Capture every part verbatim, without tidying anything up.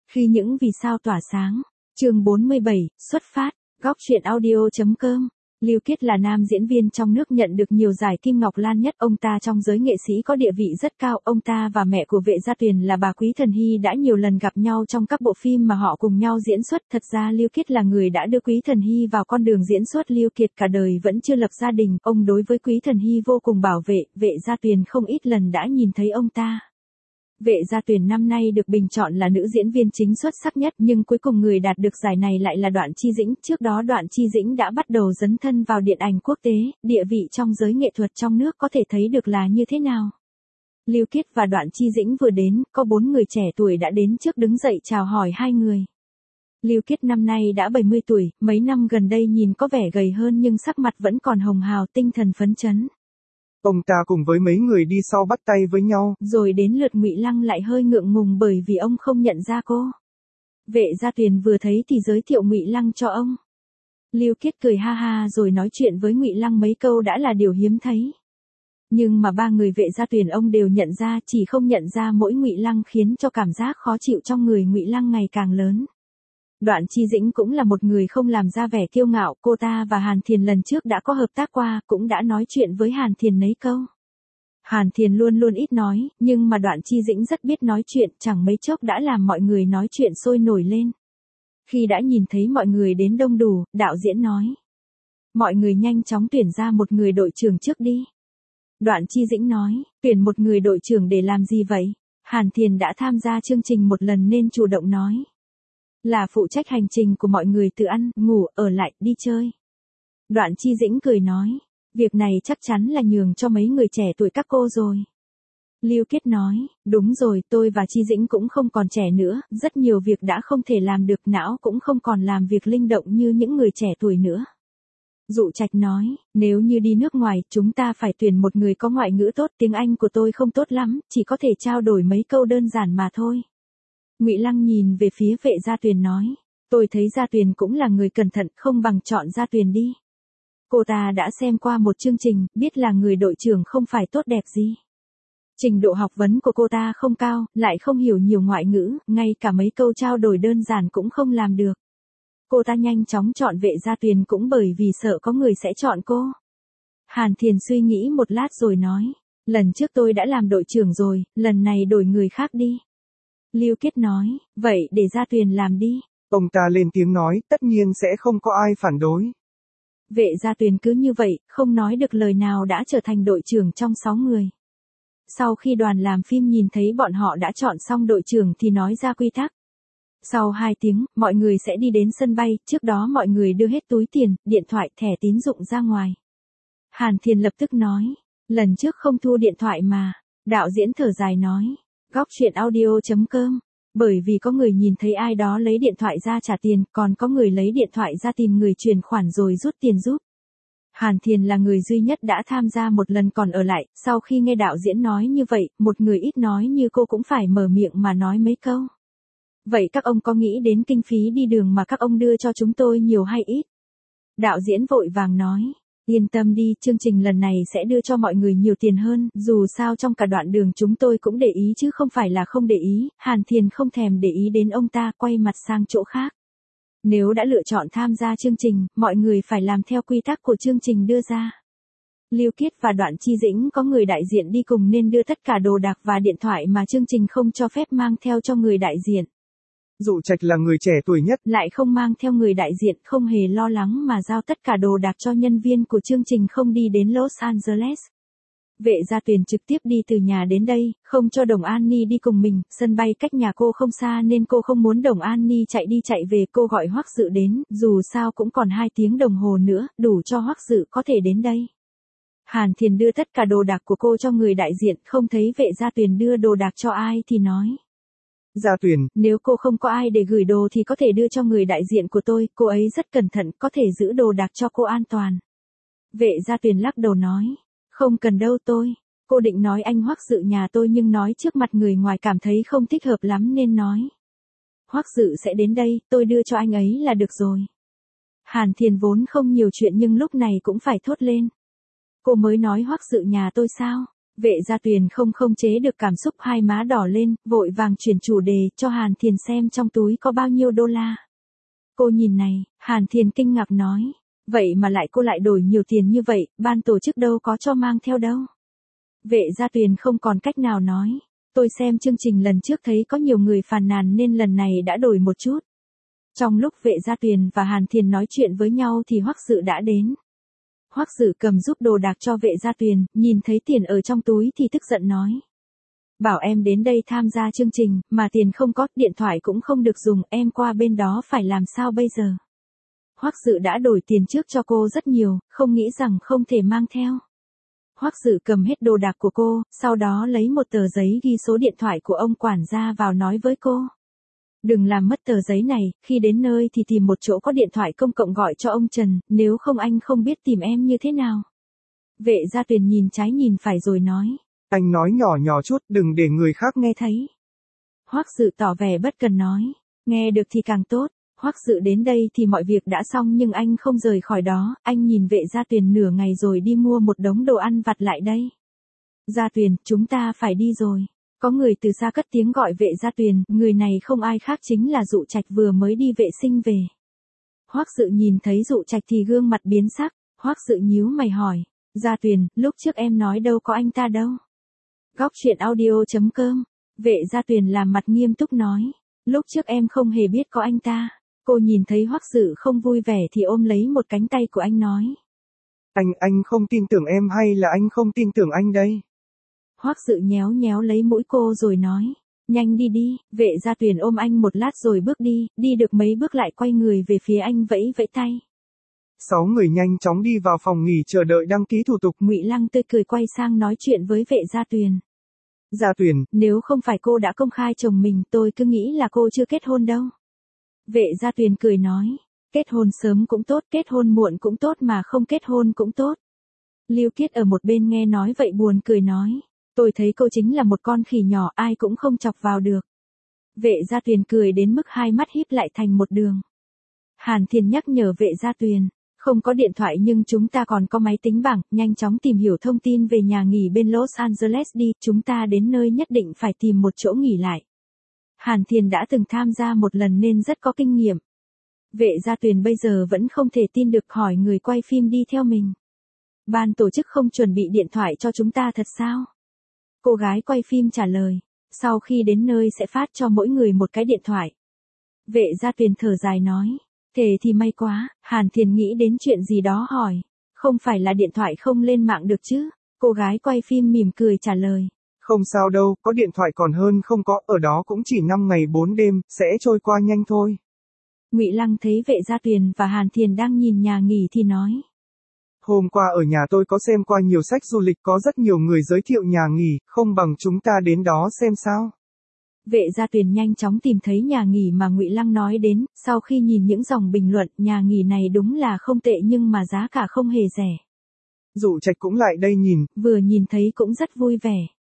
Khi những vì sao tỏa sáng. Chương bốn mươi bảy, xuất phát. Góc truyện audio.com. Lưu Kiết là nam diễn viên trong nước nhận được nhiều giải Kim Ngọc Lan nhất. Ông ta trong giới nghệ sĩ có địa vị rất cao. Ông ta và mẹ của Vệ Gia Tuyền là bà Quý Thần Hy đã nhiều lần gặp nhau trong các bộ phim mà họ cùng nhau diễn xuất. Thật ra Lưu Kiết là người đã đưa Quý Thần Hy vào con đường diễn xuất. Lưu Kiệt cả đời vẫn chưa lập gia đình. Ông đối với Quý Thần Hy vô cùng bảo vệ. Vệ Gia Tuyền không ít lần đã nhìn thấy ông ta. Vệ Gia Tuyền năm nay được bình chọn là nữ diễn viên chính xuất sắc nhất, nhưng cuối cùng người đạt được giải này lại là Đoạn Chi Dĩnh. Trước đó Đoạn Chi Dĩnh đã bắt đầu dấn thân vào điện ảnh quốc tế, địa vị trong giới nghệ thuật trong nước có thể thấy được là như thế nào. Lưu Kiết và Đoạn Chi Dĩnh vừa đến, có bốn người trẻ tuổi đã đến trước đứng dậy chào hỏi hai người. Lưu Kiết năm nay đã bảy mươi tuổi, mấy năm gần đây nhìn có vẻ gầy hơn nhưng sắc mặt vẫn còn hồng hào, tinh thần phấn chấn. Ông ta cùng với mấy người đi sau bắt tay với nhau. Rồi đến lượt Ngụy Lăng lại hơi ngượng ngùng bởi vì ông không nhận ra cô. Vệ Gia Tuyền vừa thấy thì giới thiệu Ngụy Lăng cho ông. Lưu Kiết cười ha ha rồi nói chuyện với Ngụy Lăng mấy câu đã là điều hiếm thấy. Nhưng mà ba người Vệ Gia Tuyền ông đều nhận ra, chỉ không nhận ra mỗi Ngụy Lăng khiến cho cảm giác khó chịu trong người Ngụy Lăng ngày càng lớn. Đoạn Chi Dĩnh cũng là một người không làm ra vẻ kiêu ngạo, cô ta và Hàn Thiền lần trước đã có hợp tác qua, cũng đã nói chuyện với Hàn Thiền mấy câu. Hàn Thiền luôn luôn ít nói, nhưng mà Đoạn Chi Dĩnh rất biết nói chuyện, chẳng mấy chốc đã làm mọi người nói chuyện sôi nổi lên. Khi đã nhìn thấy mọi người đến đông đủ, đạo diễn nói: mọi người nhanh chóng tuyển ra một người đội trưởng trước đi. Đoạn Chi Dĩnh nói: tuyển một người đội trưởng để làm gì vậy? Hàn Thiền đã tham gia chương trình một lần nên chủ động nói: là phụ trách hành trình của mọi người từ ăn, ngủ, ở lại, đi chơi. Đoạn Chi Dĩnh cười nói: việc này chắc chắn là nhường cho mấy người trẻ tuổi các cô rồi. Lưu Kiết nói: đúng rồi, tôi và Chi Dĩnh cũng không còn trẻ nữa, rất nhiều việc đã không thể làm được, não cũng không còn làm việc linh động như những người trẻ tuổi nữa. Dụ Trạch nói: nếu như đi nước ngoài, chúng ta phải tuyển một người có ngoại ngữ tốt, tiếng Anh của tôi không tốt lắm, chỉ có thể trao đổi mấy câu đơn giản mà thôi. Ngụy Lăng nhìn về phía Vệ Gia Tuyền nói: tôi thấy Gia Tuyền cũng là người cẩn thận, không bằng chọn Gia Tuyền đi. Cô ta đã xem qua một chương trình, biết là người đội trưởng không phải tốt đẹp gì. Trình độ học vấn của cô ta không cao, lại không hiểu nhiều ngoại ngữ, ngay cả mấy câu trao đổi đơn giản cũng không làm được. Cô ta nhanh chóng chọn Vệ Gia Tuyền cũng bởi vì sợ có người sẽ chọn cô. Hàn Thiền suy nghĩ một lát rồi nói: lần trước tôi đã làm đội trưởng rồi, lần này đổi người khác đi. Lưu Kiết nói: vậy để Gia Tuyền làm đi. Ông ta lên tiếng nói: tất nhiên sẽ không có ai phản đối. Vệ Gia Tuyền cứ như vậy, không nói được lời nào đã trở thành đội trưởng trong sáu người. Sau khi đoàn làm phim nhìn thấy bọn họ đã chọn xong đội trưởng thì nói ra quy tắc. Sau hai tiếng, mọi người sẽ đi đến sân bay, trước đó mọi người đưa hết túi tiền, điện thoại, thẻ tín dụng ra ngoài. Hàn Thiền lập tức nói: lần trước không thu điện thoại mà. Đạo diễn thở dài nói: góc truyện audio.com. Bởi vì có người nhìn thấy ai đó lấy điện thoại ra trả tiền, còn có người lấy điện thoại ra tìm người chuyển khoản rồi rút tiền giúp. Hàn Thiền là người duy nhất đã tham gia một lần còn ở lại, sau khi nghe đạo diễn nói như vậy, một người ít nói như cô cũng phải mở miệng mà nói mấy câu. Vậy các ông có nghĩ đến kinh phí đi đường mà các ông đưa cho chúng tôi nhiều hay ít? Đạo diễn vội vàng nói: yên tâm đi, chương trình lần này sẽ đưa cho mọi người nhiều tiền hơn, dù sao trong cả đoạn đường chúng tôi cũng để ý chứ không phải là không để ý. Hàn Thiền không thèm để ý đến ông ta, quay mặt sang chỗ khác. Nếu đã lựa chọn tham gia chương trình, mọi người phải làm theo quy tắc của chương trình đưa ra. Lưu Kiết và Đoạn Chi Dĩnh có người đại diện đi cùng nên đưa tất cả đồ đạc và điện thoại mà chương trình không cho phép mang theo cho người đại diện. Dụ Trạch là người trẻ tuổi nhất, lại không mang theo người đại diện, không hề lo lắng mà giao tất cả đồ đạc cho nhân viên của chương trình không đi đến Los Angeles. Vệ Gia Tuyền trực tiếp đi từ nhà đến đây, không cho Đồng An Ni đi cùng mình, sân bay cách nhà cô không xa nên cô không muốn Đồng An Ni chạy đi chạy về, cô gọi Hoắc Dự đến, dù sao cũng còn hai tiếng đồng hồ nữa, đủ cho Hoắc Dự có thể đến đây. Hàn Thiền đưa tất cả đồ đạc của cô cho người đại diện, không thấy Vệ Gia Tuyền đưa đồ đạc cho ai thì nói: Gia Tuyền, nếu cô không có ai để gửi đồ thì có thể đưa cho người đại diện của tôi, cô ấy rất cẩn thận, có thể giữ đồ đạc cho cô an toàn. Vệ Gia Tuyền lắc đầu nói: không cần đâu tôi. Cô định nói anh Hoắc Dự nhà tôi nhưng nói trước mặt người ngoài cảm thấy không thích hợp lắm nên nói: Hoắc Dự sẽ đến đây, tôi đưa cho anh ấy là được rồi. Hàn Thiền vốn không nhiều chuyện nhưng lúc này cũng phải thốt lên: cô mới nói Hoắc Dự nhà tôi sao? Vệ Gia Tuyền không không chế được cảm xúc, hai má đỏ lên, vội vàng chuyển chủ đề cho Hàn Thiền xem trong túi có bao nhiêu đô la. Cô nhìn này, Hàn Thiền kinh ngạc nói. Vậy mà lại cô lại đổi nhiều tiền như vậy, ban tổ chức đâu có cho mang theo đâu. Vệ Gia Tuyền không còn cách nào nói. Tôi xem chương trình lần trước thấy có nhiều người phàn nàn nên lần này đã đổi một chút. Trong lúc Vệ Gia Tuyền và Hàn Thiền nói chuyện với nhau thì Hoắc Dự đã đến. Hoắc Dự cầm giúp đồ đạc cho Vệ Gia Tuyền, nhìn thấy tiền ở trong túi thì tức giận nói. Bảo em đến đây tham gia chương trình, mà tiền không có, điện thoại cũng không được dùng, em qua bên đó phải làm sao bây giờ? Hoắc Dự đã đổi tiền trước cho cô rất nhiều, không nghĩ rằng không thể mang theo. Hoắc Dự cầm hết đồ đạc của cô, sau đó lấy một tờ giấy ghi số điện thoại của ông quản gia vào nói với cô. Đừng làm mất tờ giấy này, khi đến nơi thì tìm một chỗ có điện thoại công cộng gọi cho ông Trần, nếu không anh không biết tìm em như thế nào. Vệ Gia Tuyền nhìn trái nhìn phải rồi nói. Anh nói nhỏ nhỏ chút, đừng để người khác nghe thấy. Hoắc Dự tỏ vẻ bất cần nói. Nghe được thì càng tốt. Hoắc Dự đến đây thì mọi việc đã xong nhưng anh không rời khỏi đó, anh nhìn Vệ Gia Tuyền nửa ngày rồi đi mua một đống đồ ăn vặt lại đây. Gia Tuyền, chúng ta phải đi rồi. Có người từ xa cất tiếng gọi Vệ Gia Tuyền, người này không ai khác chính là Dụ Trạch vừa mới đi vệ sinh về. Hoắc Dự nhìn thấy Dụ Trạch thì gương mặt biến sắc, Hoắc Dự nhíu mày hỏi, Gia Tuyền, lúc trước em nói đâu có anh ta đâu. Góc truyện audio chấm com, Vệ Gia Tuyền làm mặt nghiêm túc nói, lúc trước em không hề biết có anh ta. Cô nhìn thấy Hoắc Dự không vui vẻ thì ôm lấy một cánh tay của anh nói. Anh, anh không tin tưởng em hay là anh không tin tưởng anh đây? Hoắc Dự nhéo nhéo lấy mũi cô rồi nói. Nhanh đi đi, Vệ Gia Tuyền ôm anh một lát rồi bước đi, đi được mấy bước lại quay người về phía anh vẫy vẫy tay. Sáu người nhanh chóng đi vào phòng nghỉ chờ đợi đăng ký thủ tục. Ngụy Lăng tươi cười quay sang nói chuyện với Vệ Gia Tuyền. Gia Tuyền, nếu không phải cô đã công khai chồng mình tôi cứ nghĩ là cô chưa kết hôn đâu. Vệ Gia Tuyền cười nói, kết hôn sớm cũng tốt, kết hôn muộn cũng tốt mà không kết hôn cũng tốt. Lưu Kiết ở một bên nghe nói vậy buồn cười nói, tôi thấy cô chính là một con khỉ nhỏ ai cũng không chọc vào được. Vệ Gia Tuyền cười đến mức hai mắt híp lại thành một đường. Hàn Thiền nhắc nhở Vệ Gia Tuyền, không có điện thoại nhưng chúng ta còn có máy tính bảng, nhanh chóng tìm hiểu thông tin về nhà nghỉ bên Los Angeles đi, chúng ta đến nơi nhất định phải tìm một chỗ nghỉ lại. Hàn Thiền đã từng tham gia một lần nên rất có kinh nghiệm. Vệ Gia Tuyền bây giờ vẫn không thể tin được, hỏi người quay phim đi theo mình. Ban tổ chức không chuẩn bị điện thoại cho chúng ta thật sao? Cô gái quay phim trả lời, sau khi đến nơi sẽ phát cho mỗi người một cái điện thoại. Vệ Gia Tuyền thở dài nói, thế thì may quá. Hàn Thiền nghĩ đến chuyện gì đó hỏi, không phải là điện thoại không lên mạng được chứ? Cô gái quay phim mỉm cười trả lời. Không sao đâu, có điện thoại còn hơn không có, ở đó cũng chỉ năm ngày bốn đêm, sẽ trôi qua nhanh thôi. Ngụy Lăng thấy Vệ Gia Tuyền và Hàn Thiền đang nhìn nhà nghỉ thì nói. Hôm qua ở nhà tôi có xem qua nhiều sách du lịch, có rất nhiều người giới thiệu nhà nghỉ, không bằng chúng ta đến đó xem sao. Vệ Gia Tuyền nhanh chóng tìm thấy nhà nghỉ mà Ngụy Lăng nói đến, sau khi nhìn những dòng bình luận, nhà nghỉ này đúng là không tệ nhưng mà giá cả không hề rẻ. Dụ Trạch cũng lại đây nhìn, vừa nhìn thấy cũng rất vui vẻ.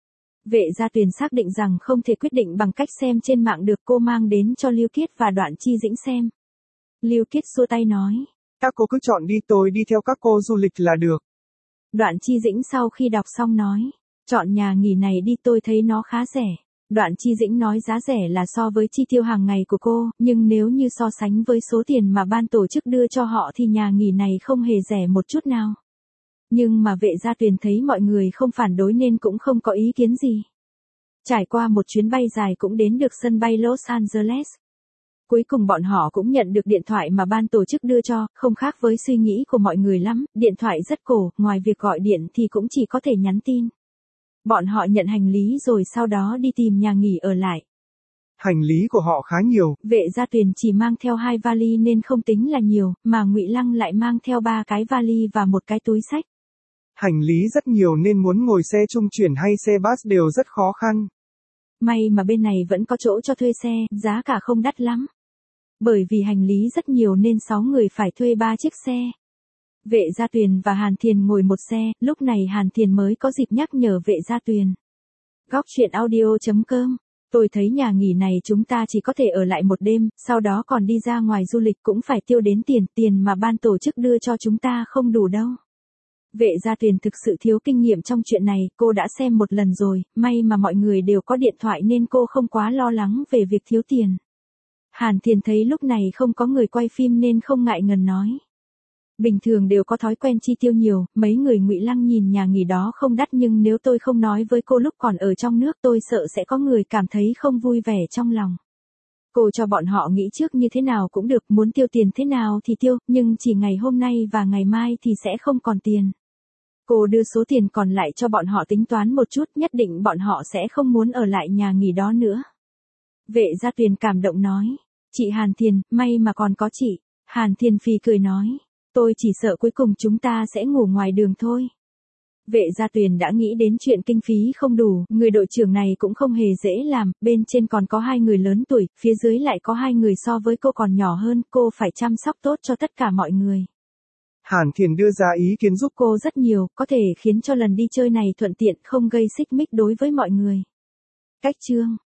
Vệ Gia Tuyền xác định rằng không thể quyết định bằng cách xem trên mạng được, cô mang đến cho Lưu Kiết và Đoạn Chi Dĩnh xem. Lưu Kiết xua tay nói. Các cô cứ chọn đi, tôi đi theo các cô du lịch là được. Đoạn Chi Dĩnh sau khi đọc xong nói. Chọn nhà nghỉ này đi, tôi thấy nó khá rẻ. Đoạn Chi Dĩnh nói giá rẻ là so với chi tiêu hàng ngày của cô, nhưng nếu như so sánh với số tiền mà ban tổ chức đưa cho họ thì nhà nghỉ này không hề rẻ một chút nào. Nhưng mà Vệ Gia Tuyền thấy mọi người không phản đối nên cũng không có ý kiến gì. Trải qua một chuyến bay dài cũng đến được sân bay Los Angeles. Cuối cùng bọn họ cũng nhận được điện thoại mà ban tổ chức đưa cho, không khác với suy nghĩ của mọi người lắm, điện thoại rất cổ, ngoài việc gọi điện thì cũng chỉ có thể nhắn tin. Bọn họ nhận hành lý rồi sau đó đi tìm nhà nghỉ ở lại. Hành lý của họ khá nhiều. Vệ Gia Tuyền chỉ mang theo hai vali nên không tính là nhiều, mà Ngụy Lăng lại mang theo ba cái vali và một cái túi xách. Hành lý rất nhiều nên muốn ngồi xe trung chuyển hay xe bus đều rất khó khăn. May mà bên này vẫn có chỗ cho thuê xe, giá cả không đắt lắm. Bởi vì hành lý rất nhiều nên sáu người phải thuê ba chiếc xe. Vệ Gia Tuyền và Hàn Thiền ngồi một xe, lúc này Hàn Thiền mới có dịp nhắc nhở Vệ Gia Tuyền. Góc truyện audio chấm com, tôi thấy nhà nghỉ này chúng ta chỉ có thể ở lại một đêm, sau đó còn đi ra ngoài du lịch cũng phải tiêu đến tiền, tiền mà ban tổ chức đưa cho chúng ta không đủ đâu. Vệ Gia Tuyền thực sự thiếu kinh nghiệm trong chuyện này, cô đã xem một lần rồi, may mà mọi người đều có điện thoại nên cô không quá lo lắng về việc thiếu tiền. Hàn Thiền thấy lúc này không có người quay phim nên không ngại ngần nói. Bình thường đều có thói quen chi tiêu nhiều, mấy người Ngụy Lăng nhìn nhà nghỉ đó không đắt nhưng nếu tôi không nói với cô lúc còn ở trong nước tôi sợ sẽ có người cảm thấy không vui vẻ trong lòng. Cô cho bọn họ nghĩ trước như thế nào cũng được, muốn tiêu tiền thế nào thì tiêu, nhưng chỉ ngày hôm nay và ngày mai thì sẽ không còn tiền. Cô đưa số tiền còn lại cho bọn họ tính toán một chút, nhất định bọn họ sẽ không muốn ở lại nhà nghỉ đó nữa. Vệ Gia Tuyền cảm động nói. Chị Hàn Thiền, may mà còn có chị. Hàn Thiền phì cười nói. Tôi chỉ sợ cuối cùng chúng ta sẽ ngủ ngoài đường thôi. Vệ Gia Tuyền đã nghĩ đến chuyện kinh phí không đủ, người đội trưởng này cũng không hề dễ làm, bên trên còn có hai người lớn tuổi, phía dưới lại có hai người so với cô còn nhỏ hơn, cô phải chăm sóc tốt cho tất cả mọi người. Hàn Thiền đưa ra ý kiến giúp cô rất nhiều, có thể khiến cho lần đi chơi này thuận tiện, không gây xích mích đối với mọi người. Cách chương